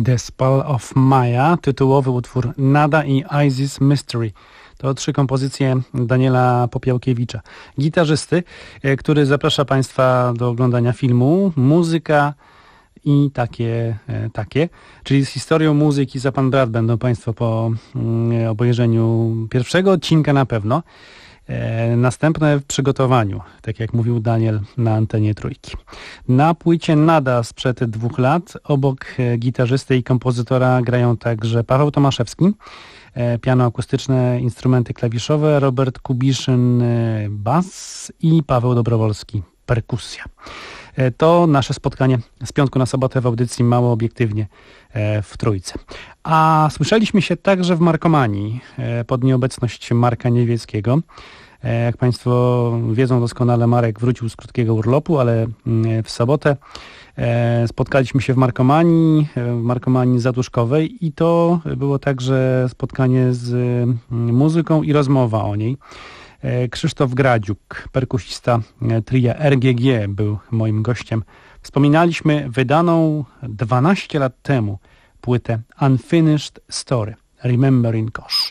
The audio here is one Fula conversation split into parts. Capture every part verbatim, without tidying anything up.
The Spell of Maya, tytułowy utwór Nada i Isis Mystery. To trzy kompozycje Daniela Popiełkiewicza, gitarzysty, który zaprasza Państwa do oglądania filmu Muzyka i takie, takie, czyli z historią muzyki za pan brat będą Państwo po obejrzeniu pierwszego odcinka na pewno. Następne w przygotowaniu, tak jak mówił Daniel na antenie Trójki. Na płycie Nada sprzed dwóch lat obok gitarzysty i kompozytora grają także Paweł Tomaszewski, piano akustyczne, instrumenty klawiszowe, Robert Kubiszyn, bas i Paweł Dobrowolski, perkusja. To nasze spotkanie z piątku na sobotę w audycji Mało Obiektywnie w Trójce. A słyszeliśmy się także w Markomanii pod nieobecność Marka Niewieckiego. Jak Państwo wiedzą doskonale, Marek wrócił z krótkiego urlopu, ale w sobotę spotkaliśmy się w Markomanii, w Markomanii Zatuszkowej i to było także spotkanie z muzyką i rozmowa o niej. Krzysztof Gradziuk, perkusista tria R G G, był moim gościem. Wspominaliśmy wydaną dwanaście lat temu płytę Unfinished Story, Remembering Kosz.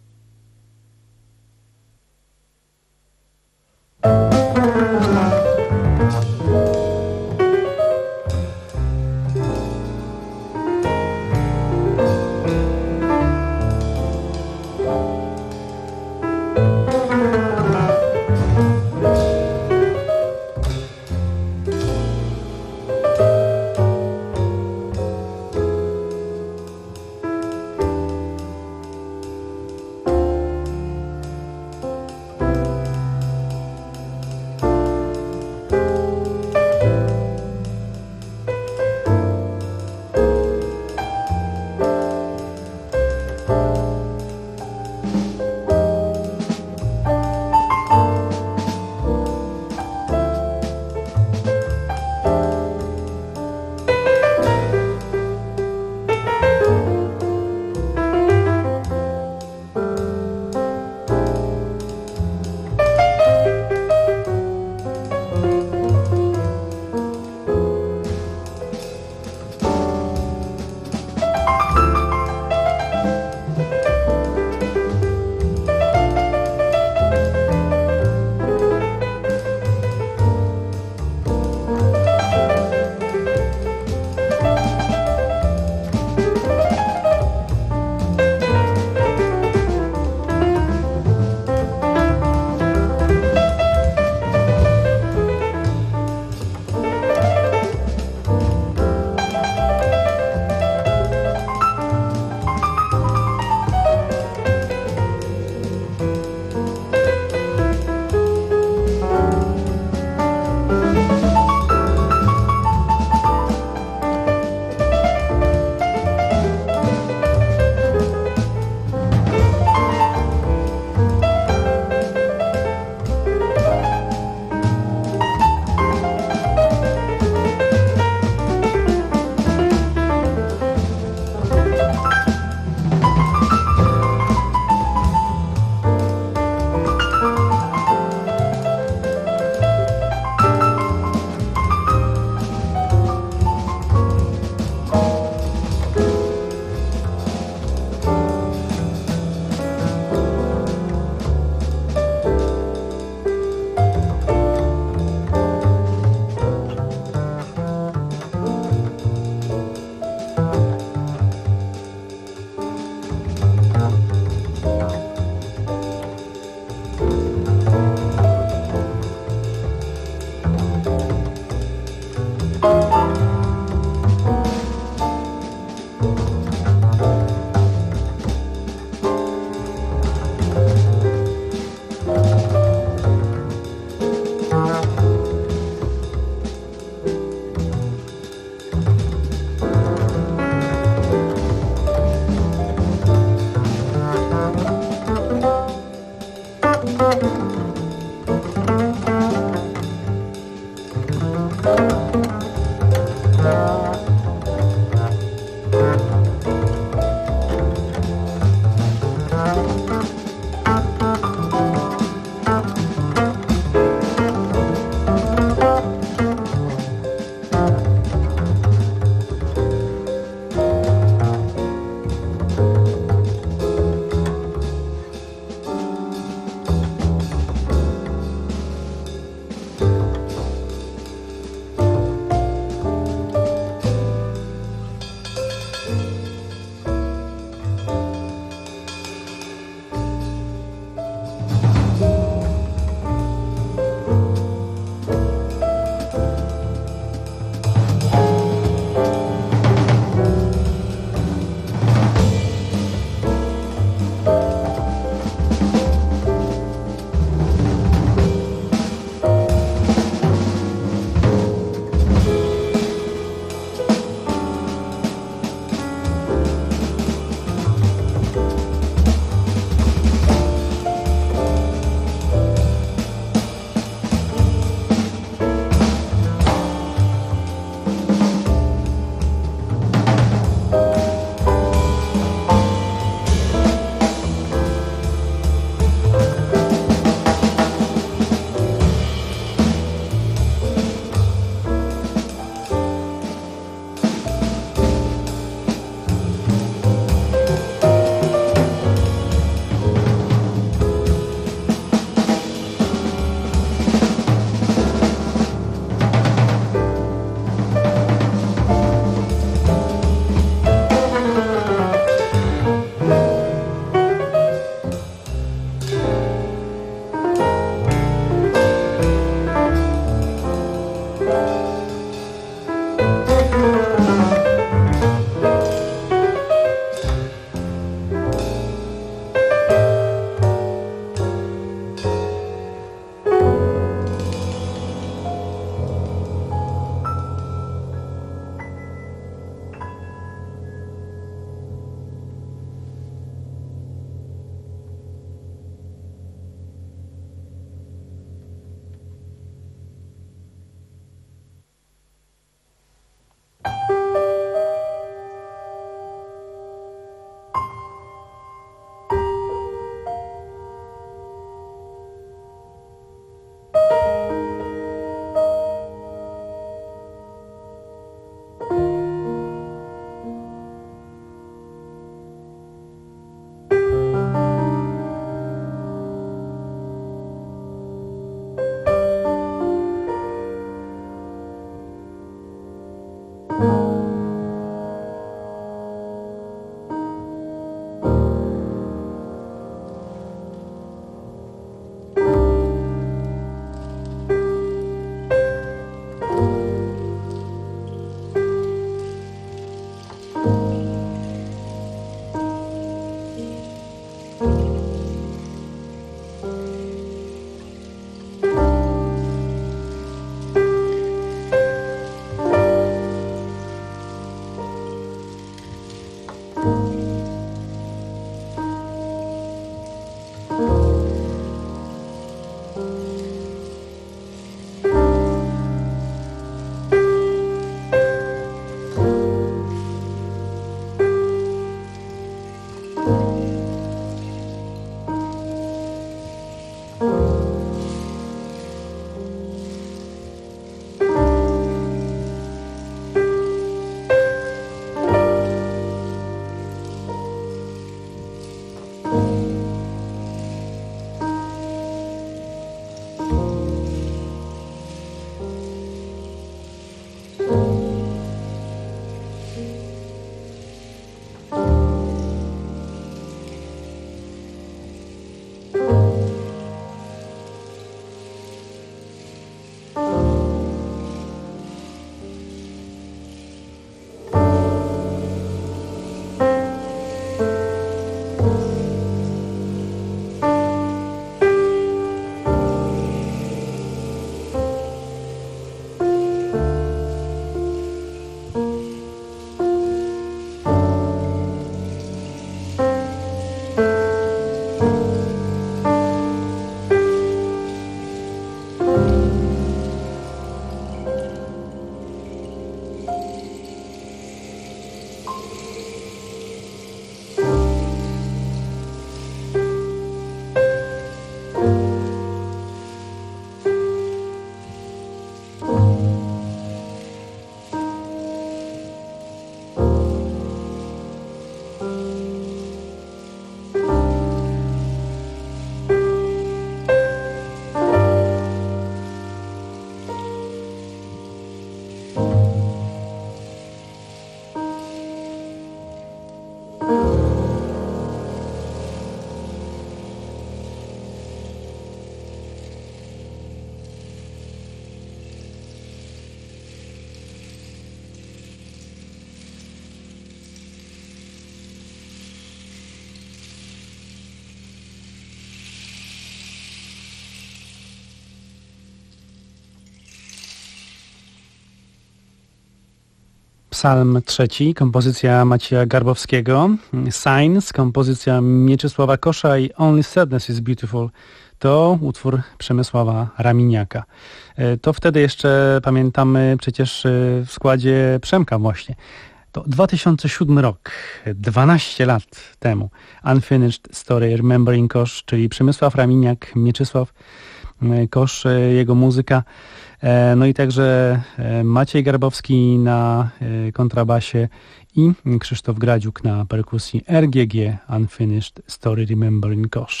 Psalm trzeci, kompozycja Macieja Garbowskiego. Signs, kompozycja Mieczysława Kosza i Only Sadness is Beautiful to utwór Przemysława Raminiaka. To wtedy jeszcze pamiętamy przecież w składzie Przemka właśnie. To dwa tysiące siódmy rok, dwanaście lat temu. Unfinished Story, Remembering Kosz, czyli Przemysław Raminiak, Mieczysław Kosz, jego muzyka. No i także Maciej Garbowski na kontrabasie i Krzysztof Gradziuk na perkusji. R G G, Unfinished Story, Remembering Kosz.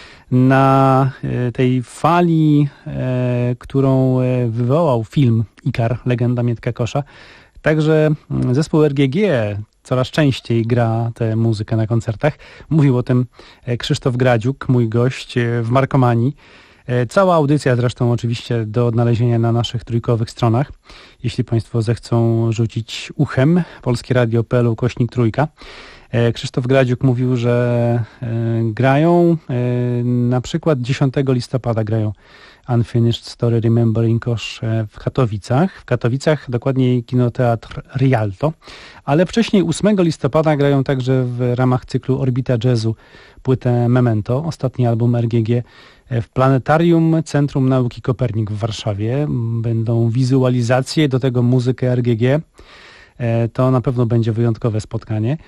Na tej fali, którą wywołał film Ikar, legenda Mietka Kosza, także zespół R G G coraz częściej gra tę muzykę na koncertach. Mówił o tym Krzysztof Gradziuk, mój gość w Markomanii. Cała audycja zresztą oczywiście do odnalezienia na naszych trójkowych stronach. Jeśli Państwo zechcą rzucić uchem, polskieradio kropka p l ukośnik trójka. Krzysztof Gradziuk mówił, że grają na przykład dziesiątego listopada grają Unfinished Story Remembering Kosz w Katowicach. W Katowicach dokładniej kinoteatr Rialto, ale wcześniej ósmego listopada grają także w ramach cyklu Orbita Jazzu płytę Memento, ostatni album R G G w Planetarium Centrum Nauki Kopernik w Warszawie. Będą wizualizacje, do tego muzykę R G G. To na pewno będzie wyjątkowe spotkanie.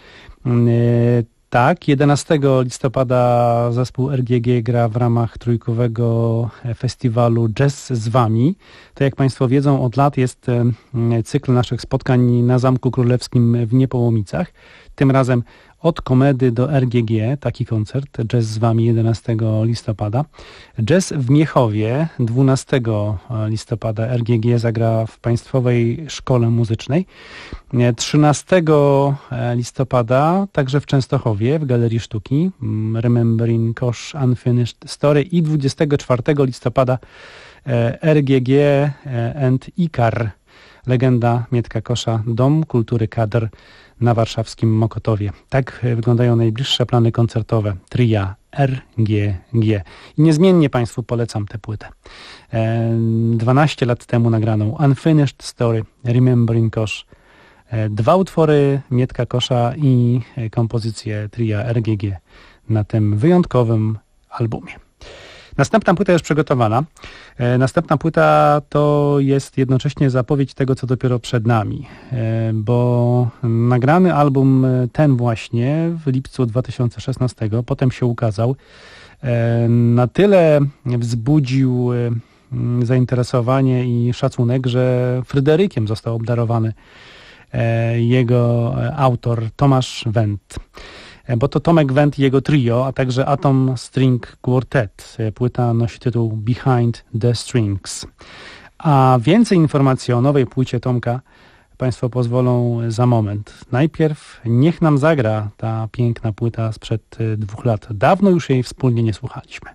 Tak, jedenastego listopada zespół R G G gra w ramach trójkowego festiwalu Jazz z Wami. To jak Państwo wiedzą, od lat jest cykl naszych spotkań na Zamku Królewskim w Niepołomicach. Tym razem od Komedy do R G G, taki koncert, Jazz z Wami jedenastego listopada. Jazz w Miechowie dwunastego listopada R G G zagra w Państwowej Szkole Muzycznej. trzynastego listopada także w Częstochowie w Galerii Sztuki Remembering Kosz Unfinished Story i dwudziestego czwartego listopada R G G and Ikar, legenda Mietka Kosza, Dom Kultury Kadr na warszawskim Mokotowie. Tak wyglądają najbliższe plany koncertowe tria R G G. I niezmiennie Państwu polecam tę płytę. dwanaście lat temu nagraną Unfinished Story, Remembering Kosz. Dwa utwory Mietka Kosza i kompozycję tria R G G na tym wyjątkowym albumie. Następna płyta jest przygotowana. Następna płyta to jest jednocześnie zapowiedź tego, co dopiero przed nami, bo nagrany album ten właśnie w lipcu dwa tysiące szesnastego, potem się ukazał, na tyle wzbudził zainteresowanie i szacunek, że Fryderykiem został obdarowany jego autor Tomasz Wendt. Bo to Tomek Wendt i jego trio, a także Atom String Quartet. Płyta nosi tytuł Behind the Strings. A więcej informacji o nowej płycie Tomka Państwo pozwolą za moment. Najpierw niech nam zagra ta piękna płyta sprzed dwóch lat. Dawno już jej wspólnie nie słuchaliśmy.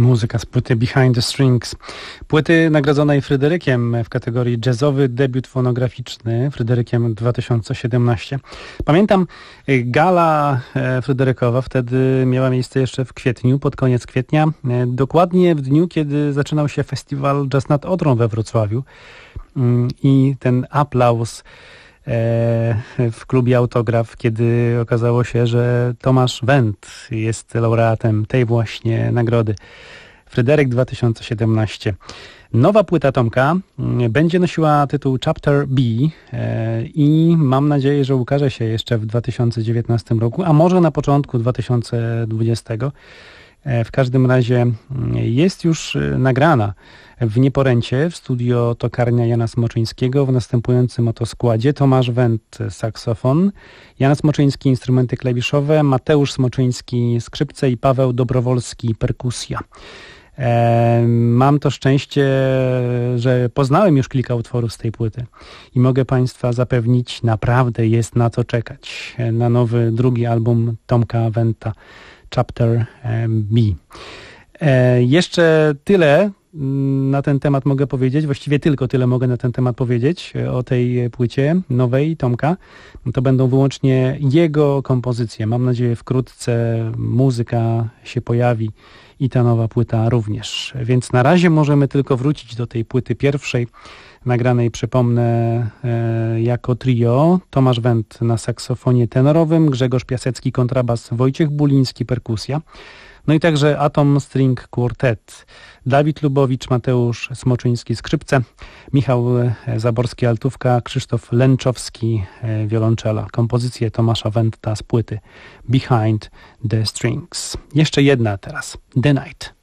Muzyka z płyty Behind the Strings. Płyty nagrodzonej Fryderykiem w kategorii jazzowy debiut fonograficzny, Fryderykiem dwa tysiące siedemnaście. Pamiętam gala Fryderykowa, wtedy miała miejsce jeszcze w kwietniu, pod koniec kwietnia, dokładnie w dniu, kiedy zaczynał się festiwal Jazz nad Odrą we Wrocławiu i ten aplauz w klubie Autograf, kiedy okazało się, że Tomasz Wendt jest laureatem tej właśnie nagrody. Fryderyk dwa tysiące siedemnaście. Nowa płyta Tomka będzie nosiła tytuł Chapter B i mam nadzieję, że ukaże się jeszcze w dwa tysiące dziewiętnastym roku, a może na początku dwa tysiące dwudziestego. W każdym razie jest już nagrana w Nieporęcie w studio Tokarnia Jana Smoczyńskiego w następującym oto składzie: Tomasz Wendt saksofon, Jan Smoczyński instrumenty klawiszowe, Mateusz Smoczyński skrzypce i Paweł Dobrowolski perkusja. E, mam to szczęście, że poznałem już kilka utworów z tej płyty i mogę Państwa zapewnić, naprawdę jest na co czekać, na nowy, drugi album Tomka Wendta, Chapter B. E, jeszcze tyle na ten temat mogę powiedzieć, właściwie tylko tyle mogę na ten temat powiedzieć o tej płycie nowej Tomka. To będą wyłącznie jego kompozycje. Mam nadzieję, wkrótce muzyka się pojawi i ta nowa płyta również. Więc na razie możemy tylko wrócić do tej płyty pierwszej, nagranej, przypomnę, jako trio. Tomasz Wendt na saksofonie tenorowym, Grzegorz Piasecki kontrabas, Wojciech Buliński perkusja. No i także Atom String Quartet. Dawid Lubowicz, Mateusz Smoczyński skrzypce, Michał Zaborski altówka, Krzysztof Lęczowski wiolonczela. Kompozycje Tomasza Wendta z płyty Behind the Strings. Jeszcze jedna teraz. The Night.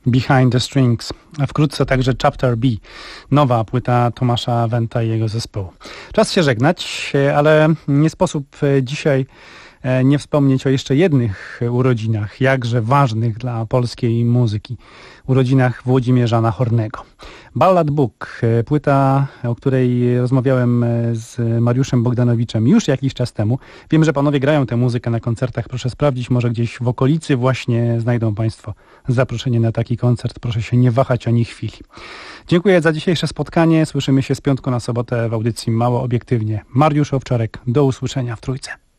Behind the Strings, a wkrótce także Chapter B, nowa płyta Tomasza Wenta i jego zespołu. Czas się żegnać, ale nie sposób dzisiaj nie wspomnieć o jeszcze jednych urodzinach, jakże ważnych dla polskiej muzyki. Urodzinach Włodzimierza Nachornego. Ballad Book, płyta, o której rozmawiałem z Mariuszem Bogdanowiczem już jakiś czas temu. Wiem, że panowie grają tę muzykę na koncertach, proszę sprawdzić, może gdzieś w okolicy właśnie znajdą państwo zaproszenie na taki koncert. Proszę się nie wahać ani chwili. Dziękuję za dzisiejsze spotkanie. Słyszymy się z piątku na sobotę w audycji Mało Obiektywnie. Mariusz Owczarek, do usłyszenia w Trójce.